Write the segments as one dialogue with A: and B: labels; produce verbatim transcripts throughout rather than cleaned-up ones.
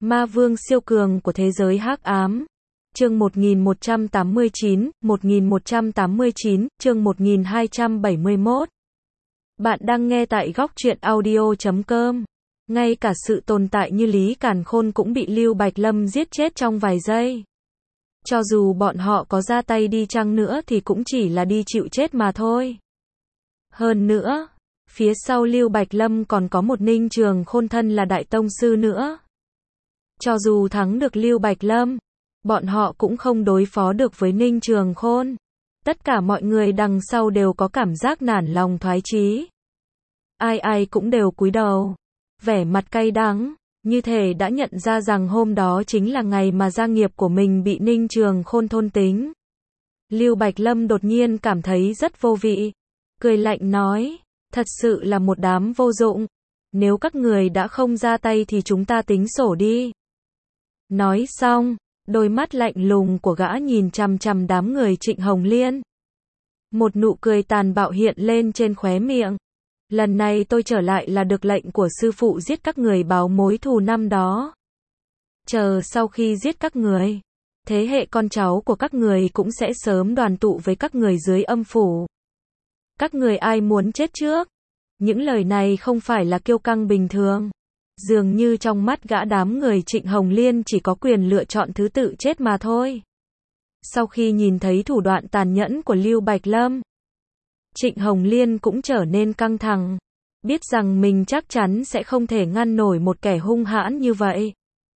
A: Ma vương siêu cường của thế giới hắc ám. Chương một nghìn một trăm tám mươi chín, một nghìn một trăm tám mươi chín, chương một nghìn hai trăm bảy mươi mốt. Bạn đang nghe tại góc truyện audio chấm com. Ngay cả sự tồn tại như Lý Càn Khôn cũng bị Lưu Bạch Lâm giết chết trong vài giây. Cho dù bọn họ có ra tay đi chăng nữa thì cũng chỉ là đi chịu chết mà thôi. Hơn nữa, phía sau Lưu Bạch Lâm còn có một Ninh Trường Khôn thân là đại tông sư nữa. Cho dù thắng được Lưu Bạch Lâm, bọn họ cũng không đối phó được với Ninh Trường Khôn. Tất cả mọi người đằng sau đều có cảm giác nản lòng thoái chí. Ai ai cũng đều cúi đầu, vẻ mặt cay đắng, như thể đã nhận ra rằng hôm đó chính là ngày mà gia nghiệp của mình bị Ninh Trường Khôn thôn tính. Lưu Bạch Lâm đột nhiên cảm thấy rất vô vị, cười lạnh nói, thật sự là một đám vô dụng, nếu các người đã không ra tay thì chúng ta tính sổ đi. Nói xong, đôi mắt lạnh lùng của gã nhìn chằm chằm đám người Trịnh Hồng Liên. Một nụ cười tàn bạo hiện lên trên khóe miệng. Lần này tôi trở lại là được lệnh của sư phụ giết các người báo mối thù năm đó. Chờ sau khi giết các người, thế hệ con cháu của các người cũng sẽ sớm đoàn tụ với các người dưới âm phủ. Các người ai muốn chết trước? Những lời này không phải là kiêu căng bình thường. Dường như trong mắt gã đám người Trịnh Hồng Liên chỉ có quyền lựa chọn thứ tự chết mà thôi. Sau khi nhìn thấy thủ đoạn tàn nhẫn của Lưu Bạch Lâm, Trịnh Hồng Liên cũng trở nên căng thẳng, biết rằng mình chắc chắn sẽ không thể ngăn nổi một kẻ hung hãn như vậy.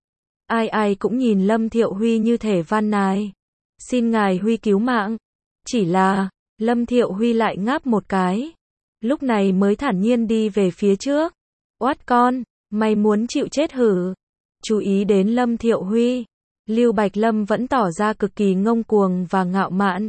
A: Ai ai cũng nhìn Lâm Thiệu Huy như thể van nài, xin ngài Huy cứu mạng. Chỉ là, Lâm Thiệu Huy lại ngáp một cái, lúc này mới thản nhiên đi về phía trước. Oát con, mày muốn chịu chết hử? Chú ý đến Lâm Thiệu Huy, Lưu Bạch Lâm vẫn tỏ ra cực kỳ ngông cuồng và ngạo mạn.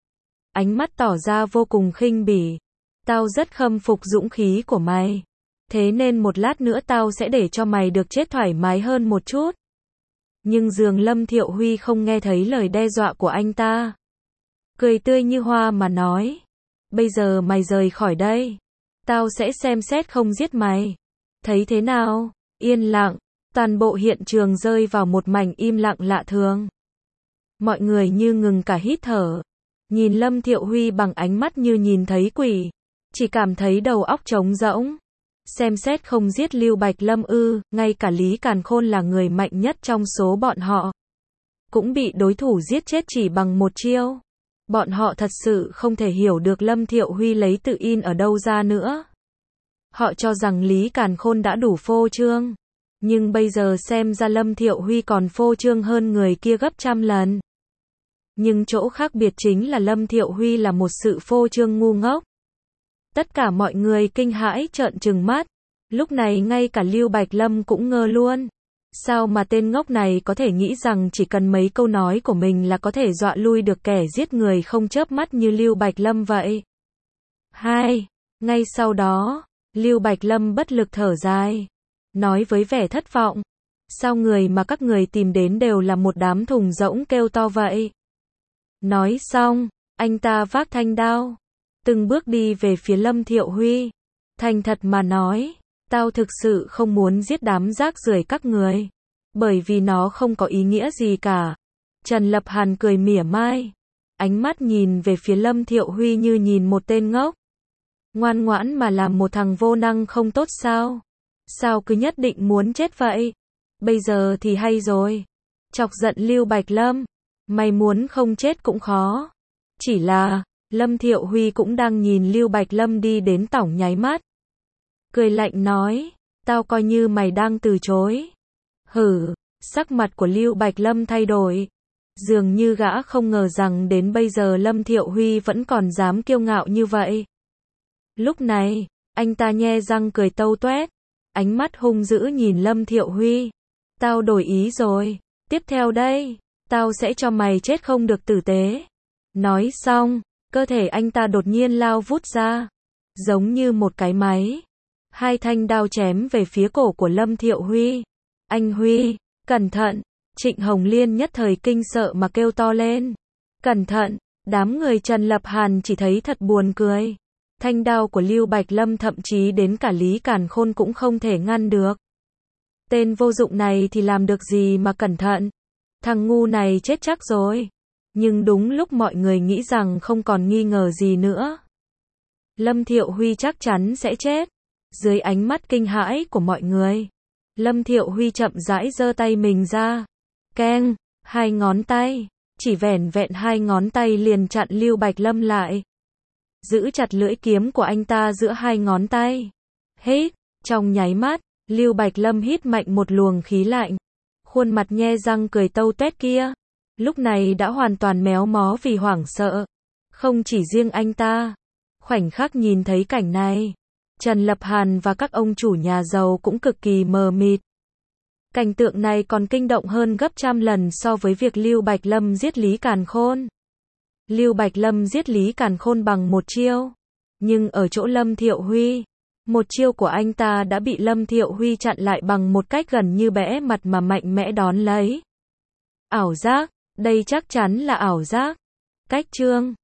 A: Ánh mắt tỏ ra vô cùng khinh bỉ. Tao rất khâm phục dũng khí của mày. Thế nên một lát nữa tao sẽ để cho mày được chết thoải mái hơn một chút. Nhưng dường Lâm Thiệu Huy không nghe thấy lời đe dọa của anh ta. Cười tươi như hoa mà nói. Bây giờ mày rời khỏi đây. Tao sẽ xem xét không giết mày. Thấy thế nào? Yên lặng. Toàn bộ hiện trường rơi vào một mảnh im lặng lạ thường. Mọi người như ngừng cả hít thở. Nhìn Lâm Thiệu Huy bằng ánh mắt như nhìn thấy quỷ. Chỉ cảm thấy đầu óc trống rỗng. Xem xét không giết Lưu Bạch Lâm ư, ngay cả Lý Càn Khôn là người mạnh nhất trong số bọn họ. Cũng bị đối thủ giết chết chỉ bằng một chiêu. Bọn họ thật sự không thể hiểu được Lâm Thiệu Huy lấy tự in ở đâu ra nữa. Họ cho rằng Lý Càn Khôn đã đủ phô trương. Nhưng bây giờ xem ra Lâm Thiệu Huy còn phô trương hơn người kia gấp trăm lần. Nhưng chỗ khác biệt chính là Lâm Thiệu Huy là một sự phô trương ngu ngốc. Tất cả mọi người kinh hãi trợn trừng mắt. Lúc này ngay cả Lưu Bạch Lâm cũng ngơ luôn. Sao mà tên ngốc này có thể nghĩ rằng chỉ cần mấy câu nói của mình là có thể dọa lui được kẻ giết người không chớp mắt như Lưu Bạch Lâm vậy? Hai. Ngay sau đó, Lưu Bạch Lâm bất lực thở dài. Nói với vẻ thất vọng. Sao người mà các người tìm đến đều là một đám thùng rỗng kêu to vậy? Nói xong, anh ta vác thanh đao, từng bước đi về phía Lâm Thiệu Huy. Thành thật mà nói, tao thực sự không muốn giết đám rác rưởi các người, bởi vì nó không có ý nghĩa gì cả. Trần Lập Hàn cười mỉa mai, ánh mắt nhìn về phía Lâm Thiệu Huy như nhìn một tên ngốc. Ngoan ngoãn mà làm một thằng vô năng không tốt sao? Sao cứ nhất định muốn chết vậy? Bây giờ thì hay rồi. Chọc giận Lưu Bạch Lâm. Mày muốn không chết cũng khó. Chỉ là, Lâm Thiệu Huy cũng đang nhìn Lưu Bạch Lâm đi đến tỏng nháy mắt. Cười lạnh nói, tao coi như mày đang từ chối. Hử, sắc mặt của Lưu Bạch Lâm thay đổi. Dường như gã không ngờ rằng đến bây giờ Lâm Thiệu Huy vẫn còn dám kiêu ngạo như vậy. Lúc này, anh ta nhe răng cười tâu toét. Ánh mắt hung dữ nhìn Lâm Thiệu Huy. Tao đổi ý rồi. Tiếp theo đây, tao sẽ cho mày chết không được tử tế. Nói xong, cơ thể anh ta đột nhiên lao vút ra. Giống như một cái máy. Hai thanh đao chém về phía cổ của Lâm Thiệu Huy. Anh Huy, cẩn thận. Trịnh Hồng Liên nhất thời kinh sợ mà kêu to lên. Cẩn thận, đám người Trần Lập Hàn chỉ thấy thật buồn cười. Thanh đao của Lưu Bạch Lâm thậm chí đến cả Lý Càn Khôn cũng không thể ngăn được. Tên vô dụng này thì làm được gì mà cẩn thận. Thằng ngu này chết chắc rồi. Nhưng đúng lúc mọi người nghĩ rằng không còn nghi ngờ gì nữa, Lâm Thiệu Huy chắc chắn sẽ chết. Dưới ánh mắt kinh hãi của mọi người, Lâm Thiệu Huy chậm rãi giơ tay mình ra. Keng, hai ngón tay, chỉ vẻn vẹn hai ngón tay liền chặn Lưu Bạch Lâm lại. Giữ chặt lưỡi kiếm của anh ta giữa hai ngón tay. Hít, trong nháy mắt, Lưu Bạch Lâm hít mạnh một luồng khí lạnh. Khuôn mặt nhe răng cười tâu tuét kia, lúc này đã hoàn toàn méo mó vì hoảng sợ. Không chỉ riêng anh ta, khoảnh khắc nhìn thấy cảnh này, Trần Lập Hàn và các ông chủ nhà giàu cũng cực kỳ mờ mịt. Cảnh tượng này còn kinh động hơn gấp trăm lần so với việc Lưu Bạch Lâm giết Lý Càn Khôn. Lưu Bạch Lâm giết Lý Càn Khôn bằng một chiêu, nhưng ở chỗ Lâm Thiệu Huy, một chiêu của anh ta đã bị Lâm Thiệu Huy chặn lại bằng một cách gần như bẽ mặt mà mạnh mẽ đón lấy. Ảo giác, đây chắc chắn là ảo giác. Cách chương